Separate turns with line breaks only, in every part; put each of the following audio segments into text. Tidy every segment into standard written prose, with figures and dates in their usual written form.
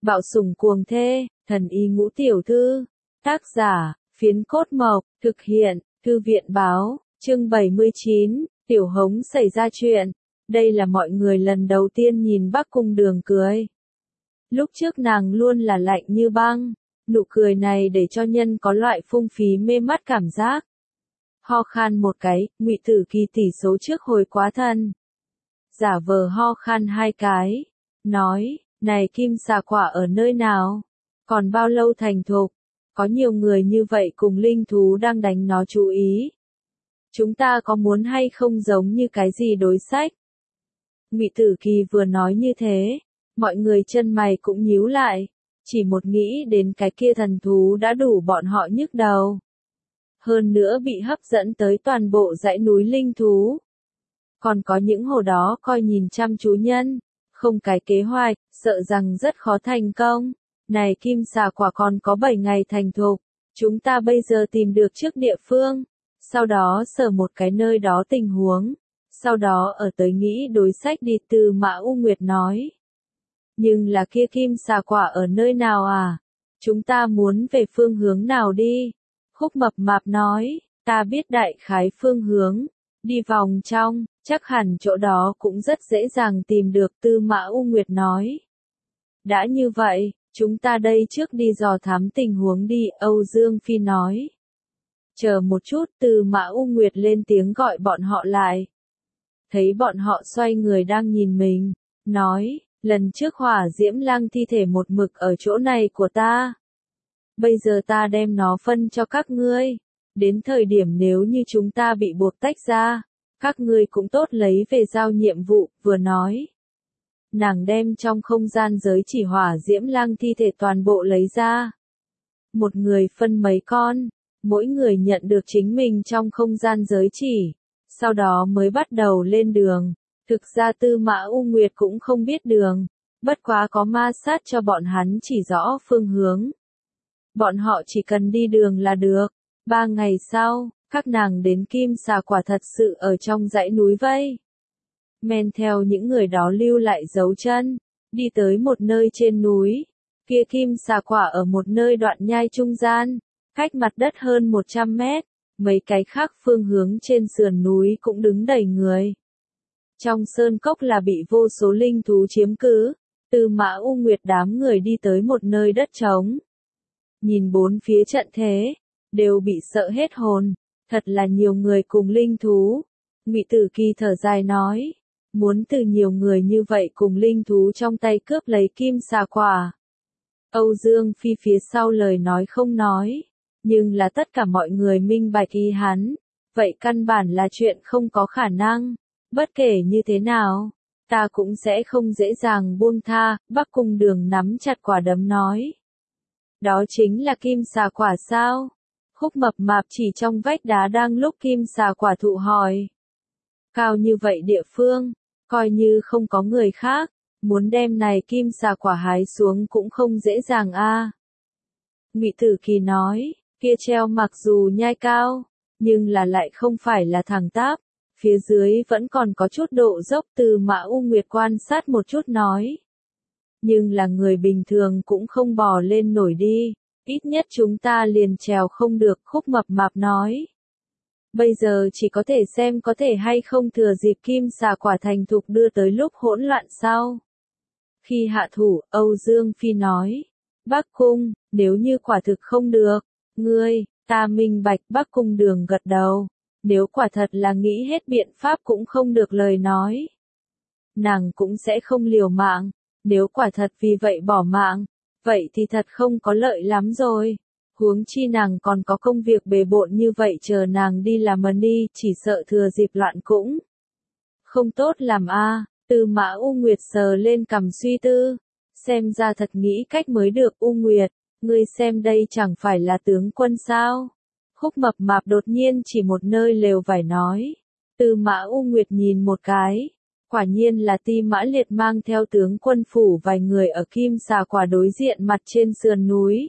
Bạo sủng cuồng thê, thần y ngũ tiểu thư. Tác giả, Phiến Cốt Mộc, thực hiện, Thư viện báo, chương 79, Tiểu Hống xảy ra chuyện. Đây là mọi người lần đầu tiên nhìn Bắc Cung Đường cười. Lúc trước nàng luôn là lạnh như băng, nụ cười này để cho nhân có loại phung phí mê mắt cảm giác. Ho khan một cái, Ngụy Tử Kỳ tỷ số trước hồi quá thân. Giả vờ ho khan hai cái, nói, này kim xà quả ở nơi nào? Còn bao lâu thành thục? Có nhiều người như vậy cùng linh thú đang đánh nó chú ý. Chúng ta có muốn hay không giống như cái gì đối sách? Ngụy Tử Kỳ vừa nói như thế, mọi người chân mày cũng nhíu lại, chỉ một nghĩ đến cái kia thần thú đã đủ bọn họ nhức đầu. Hơn nữa bị hấp dẫn tới toàn bộ dãy núi linh thú. Còn có những hồ đó coi nhìn chăm chú nhân, không cái kế hoạch, sợ rằng rất khó thành công. Này kim xà quả còn có 7 ngày thành thục, chúng ta bây giờ tìm được trước địa phương, sau đó sở một cái nơi đó tình huống, sau đó ở tới nghĩ đối sách đi. Từ Mã U Nguyệt nói. Nhưng là kia kim xà quả ở nơi nào à? Chúng ta muốn về phương hướng nào đi? Khúc Mập Mạp nói, ta biết đại khái phương hướng, đi vòng trong, chắc hẳn chỗ đó cũng rất dễ dàng tìm được. Tư Mã U Nguyệt nói. Đã như vậy, chúng ta đây trước đi dò thám tình huống đi, Âu Dương Phi nói. Chờ một chút. Tư Mã U Nguyệt lên tiếng gọi bọn họ lại. Thấy bọn họ xoay người đang nhìn mình, nói, lần trước Hỏa Diễm Lang thi thể một mực ở chỗ này của ta. Bây giờ ta đem nó phân cho các ngươi. Đến thời điểm nếu như chúng ta bị buộc tách ra, các ngươi cũng tốt lấy về giao nhiệm vụ. Vừa nói, nàng đem trong không gian giới chỉ Hỏa Diễm Lang thi thể toàn bộ lấy ra. Một người phân mấy con, mỗi người nhận được chính mình trong không gian giới chỉ, sau đó mới bắt đầu lên đường. Thực ra Tư Mã U Nguyệt cũng không biết đường, bất quá có ma sát cho bọn hắn chỉ rõ phương hướng. Bọn họ chỉ cần đi đường là được. 3 ngày sau, các nàng đến kim xà quả thật sự ở trong dãy núi vây. Men theo những người đó lưu lại dấu chân, đi tới một nơi trên núi. Kia kim xà quả ở một nơi đoạn nhai trung gian, cách mặt đất hơn 100 mét, mấy cái khác phương hướng trên sườn núi cũng đứng đầy người. Trong sơn cốc là bị vô số linh thú chiếm cứ. Từ Mã U Nguyệt đám người đi tới một nơi đất trống. Nhìn bốn phía trận thế, đều bị sợ hết hồn, thật là nhiều người cùng linh thú. Ngụy Tử Kỳ thở dài nói, muốn từ nhiều người như vậy cùng linh thú trong tay cướp lấy kim xà quả. Âu Dương Phi phía sau lời nói không nói, nhưng là tất cả mọi người minh bạch ý hắn, vậy căn bản là chuyện không có khả năng. Bất kể như thế nào, ta cũng sẽ không dễ dàng buông tha. Bắc Cung Đường nắm chặt quả đấm nói. Đó chính là kim xà quả sao? Khúc Mập Mạp chỉ trong vách đá đang lúc kim xà quả thụ hỏi. Cao như vậy địa phương, coi như không có người khác, muốn đem này kim xà quả hái xuống cũng không dễ dàng a. Ngụy Tử Kỳ nói, kia treo mặc dù nhai cao, nhưng là lại không phải là thẳng tắp, phía dưới vẫn còn có chút độ dốc. Từ Mã U Nguyệt quan sát một chút nói. Nhưng là người bình thường cũng không bò lên nổi đi, ít nhất chúng ta liền trèo không được. Khúc Mập Mạp nói. Bây giờ chỉ có thể xem có thể hay không thừa dịp kim xà quả thành thục đưa tới lúc hỗn loạn sau. Khi hạ thủ, Âu Dương Phi nói. Bắc Cung, nếu như quả thực không được, ngươi, ta minh bạch. Bắc Cung Đường gật đầu. Nếu quả thật là nghĩ hết biện pháp cũng không được lời nói, nàng cũng sẽ không liều mạng. Nếu quả thật vì vậy bỏ mạng, vậy thì thật không có lợi lắm rồi. Huống chi nàng còn có công việc bề bộn như vậy chờ nàng đi làm đi, chỉ sợ thừa dịp loạn cũng không tốt làm a. Từ Mã U Nguyệt sờ lên cằm suy tư, xem ra thật nghĩ cách mới được. U Nguyệt, ngươi xem đây chẳng phải là tướng quân sao? Khúc Mập Mạp đột nhiên chỉ một nơi lều vải nói. Từ Mã U Nguyệt nhìn một cái, quả nhiên là Ti Mã Liệt mang theo tướng quân phủ vài người ở kim xà quả đối diện mặt trên sườn núi.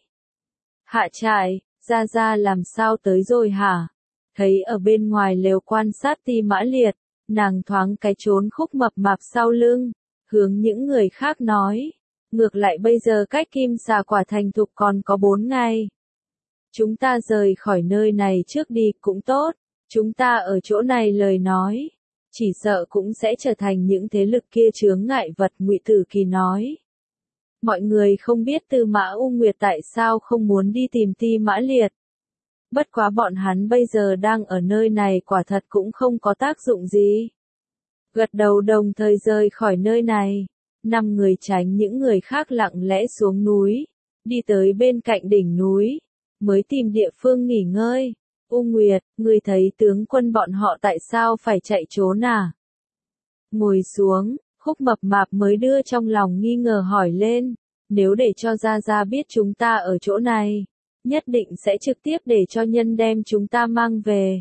Hạ trại, ra làm sao tới rồi hả? Thấy ở bên ngoài lều quan sát Ti Mã Liệt, nàng thoáng cái trốn Khúc Mập Mạp sau lưng, hướng những người khác nói. Ngược lại bây giờ cách kim xà quả thành thục còn có 4 ngày. Chúng ta rời khỏi nơi này trước đi cũng tốt. Chúng ta ở chỗ này lời nói, chỉ sợ cũng sẽ trở thành những thế lực kia chướng ngại vật, Ngụy Tử Kỳ nói. Mọi người không biết Tư Mã U Nguyệt tại sao không muốn đi tìm Ti Mã Liệt. Bất quá bọn hắn bây giờ đang ở nơi này quả thật cũng không có tác dụng gì. Gật đầu đồng thời rời khỏi nơi này. 5 người tránh những người khác lặng lẽ xuống núi, đi tới bên cạnh đỉnh núi, mới tìm địa phương nghỉ ngơi. U Nguyệt, ngươi thấy tướng quân bọn họ tại sao phải chạy trốn à? Ngồi xuống, Khúc Mập Mạp mới đưa trong lòng nghi ngờ hỏi lên, nếu để cho Gia Gia biết chúng ta ở chỗ này, nhất định sẽ trực tiếp để cho nhân đem chúng ta mang về.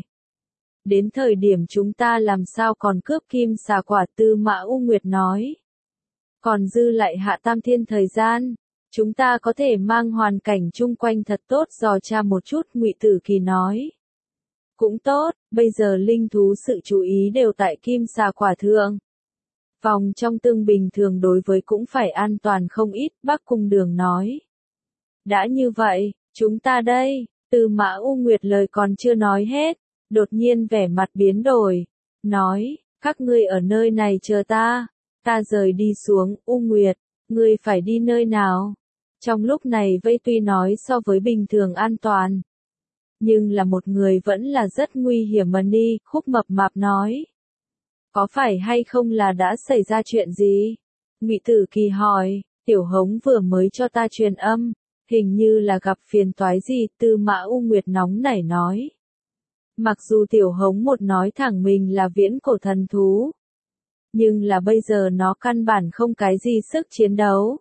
Đến thời điểm chúng ta làm sao còn cướp kim xà quả, Tư Mã U Nguyệt nói. Còn dư lại Hạ Tam Thiên thời gian, chúng ta có thể mang hoàn cảnh chung quanh thật tốt dò tra một chút, Ngụy Tử Kỳ nói. Cũng tốt, bây giờ linh thú sự chú ý đều tại kim xà quả thượng. Vòng trong tương bình thường đối với cũng phải an toàn không ít, Bắc Cung Đường nói. Đã như vậy, chúng ta đây, Tư Mã U Nguyệt lời còn chưa nói hết, đột nhiên vẻ mặt biến đổi, nói, các ngươi ở nơi này chờ ta rời đi xuống. U Nguyệt, ngươi phải đi nơi nào? Trong lúc này vây tuy nói so với bình thường an toàn, nhưng là một người vẫn là rất nguy hiểm mà đi, Khúc Mập Mạp nói. Có phải hay không là đã xảy ra chuyện gì? Ngụy Tử Kỳ hỏi, Tiểu Hống vừa mới cho ta truyền âm, hình như là gặp phiền toái gì, Tư Mã U Nguyệt nóng nảy nói. Mặc dù Tiểu Hống một nói thẳng mình là viễn cổ thần thú, nhưng là bây giờ nó căn bản không cái gì sức chiến đấu.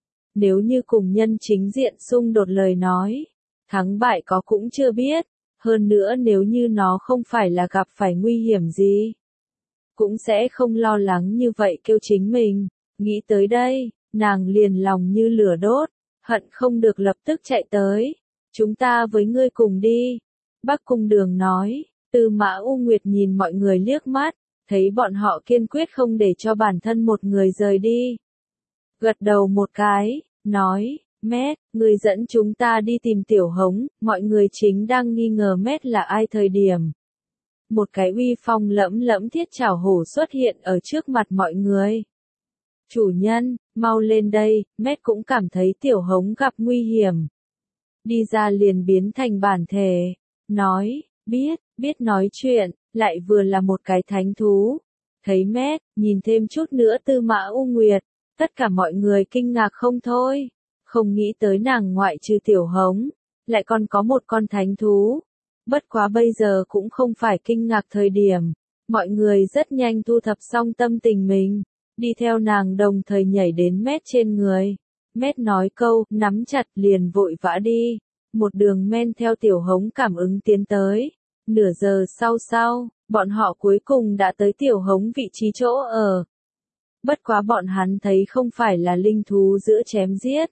Nếu như cùng nhân chính diện xung đột lời nói, thắng bại có cũng chưa biết, hơn nữa nếu như nó không phải là gặp phải nguy hiểm gì, cũng sẽ không lo lắng như vậy kêu chính mình. Nghĩ tới đây, nàng liền lòng như lửa đốt, hận không được lập tức chạy tới. Chúng ta với ngươi cùng đi. Bắc Cung Đường nói. Tư Mã U Nguyệt nhìn mọi người liếc mắt, thấy bọn họ kiên quyết không để cho bản thân một người rời đi. Gật đầu một cái, nói, Mét, ngươi dẫn chúng ta đi tìm Tiểu Hống. Mọi người chính đang nghi ngờ Mét là ai thời điểm. Một cái uy phong lẫm lẫm thiết chảo hổ xuất hiện ở trước mặt mọi người. Chủ nhân, mau lên đây, Mét cũng cảm thấy Tiểu Hống gặp nguy hiểm. Đi ra liền biến thành bản thể, nói, biết nói chuyện, lại vừa là một cái thánh thú. Thấy Mét, nhìn thêm chút nữa Tư Mã U Nguyệt, tất cả mọi người kinh ngạc không thôi, không nghĩ tới nàng ngoại trừ Tiểu Hống, lại còn có một con thánh thú. Bất quá bây giờ cũng không phải kinh ngạc thời điểm, mọi người rất nhanh thu thập xong tâm tình mình, đi theo nàng đồng thời nhảy đến Mét trên người. Mét nói câu, nắm chặt liền vội vã đi, một đường men theo Tiểu Hống cảm ứng tiến tới. Nửa giờ sau, bọn họ cuối cùng đã tới Tiểu Hống vị trí chỗ ở. Bất quá bọn hắn thấy không phải là linh thú giữa chém giết,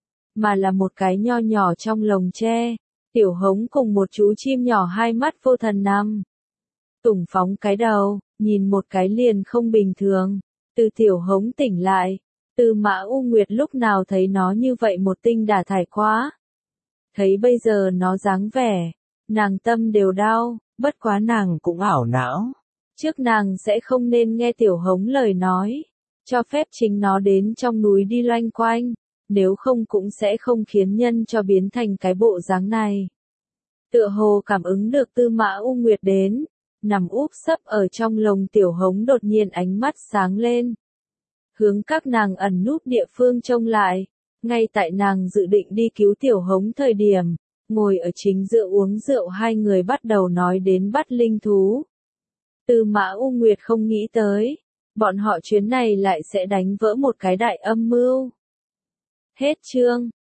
mà là một cái nho nhỏ trong lồng tre. Tiểu Hống cùng một chú chim nhỏ hai mắt vô thần nằm tủng phóng cái đầu, nhìn một cái liền không bình thường. Từ Tiểu Hống tỉnh lại, Tư Mã U Nguyệt lúc nào thấy nó như vậy một tinh đả thải quá. Thấy bây giờ nó dáng vẻ, nàng tâm đều đau, bất quá nàng cũng ảo não. Trước nàng sẽ không nên nghe Tiểu Hống lời nói, cho phép chính nó đến trong núi đi loanh quanh, nếu không cũng sẽ không khiến nhân cho biến thành cái bộ dáng này. Tựa hồ cảm ứng được Tư Mã U Nguyệt đến, nằm úp sấp ở trong lồng Tiểu Hống đột nhiên ánh mắt sáng lên. Hướng các nàng ẩn núp địa phương trông lại, ngay tại nàng dự định đi cứu Tiểu Hống thời điểm, ngồi ở chính giữa uống rượu hai người bắt đầu nói đến bắt linh thú. Tư Mã U Nguyệt không nghĩ tới, bọn họ chuyến này lại sẽ đánh vỡ một cái đại âm mưu. Hết chương.